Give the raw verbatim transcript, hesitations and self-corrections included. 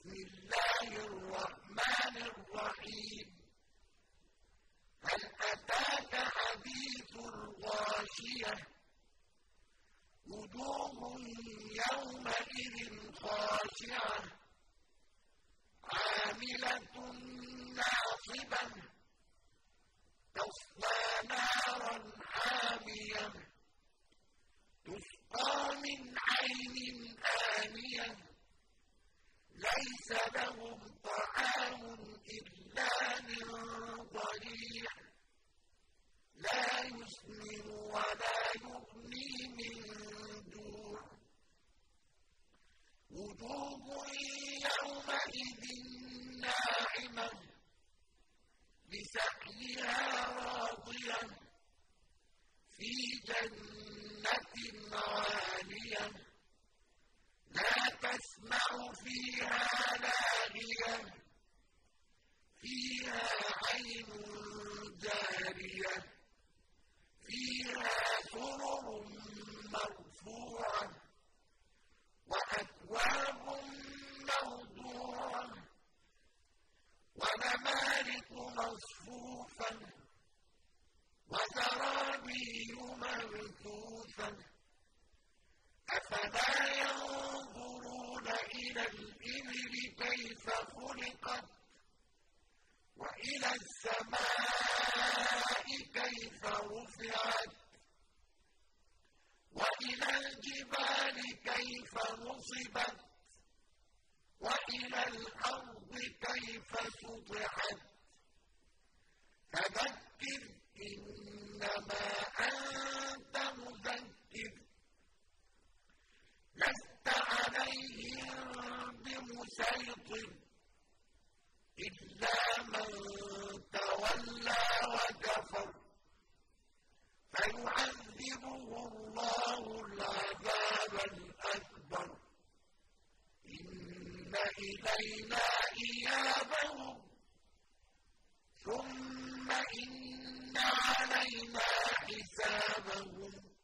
بسم الله الرحمن الرحيم هل أتاك حديث الغاشية وجوه يومئذ خاشعة عاملة ناصبة تصلى نارا حامية تسقى من عين آنية ليس لهم طعام إلا من ضريع لا يسمن ولا يغني من جوع وجوه يومئذ ناعمة لسعيها راضية في جنة عالية لا تسمع فيها لاغية فيها عين جارية فيها سرر مرفوعة وأكواب موضوعة ونمارق مصفوفة وزرابي مبثوثة أفلا ينظرون إلى الإبل كيف خلقت وإلى السماء كيف رفعت وإلى الجبال كيف نصبت وإلى الأرض كيف سطحت فذكر إنما أنت مذكر لست عليهم بمسيطر إلا من تولى وكفر فيعذبه الله العذاب الأكبر إن إلينا إيابهم ثم إن علينا حسابهم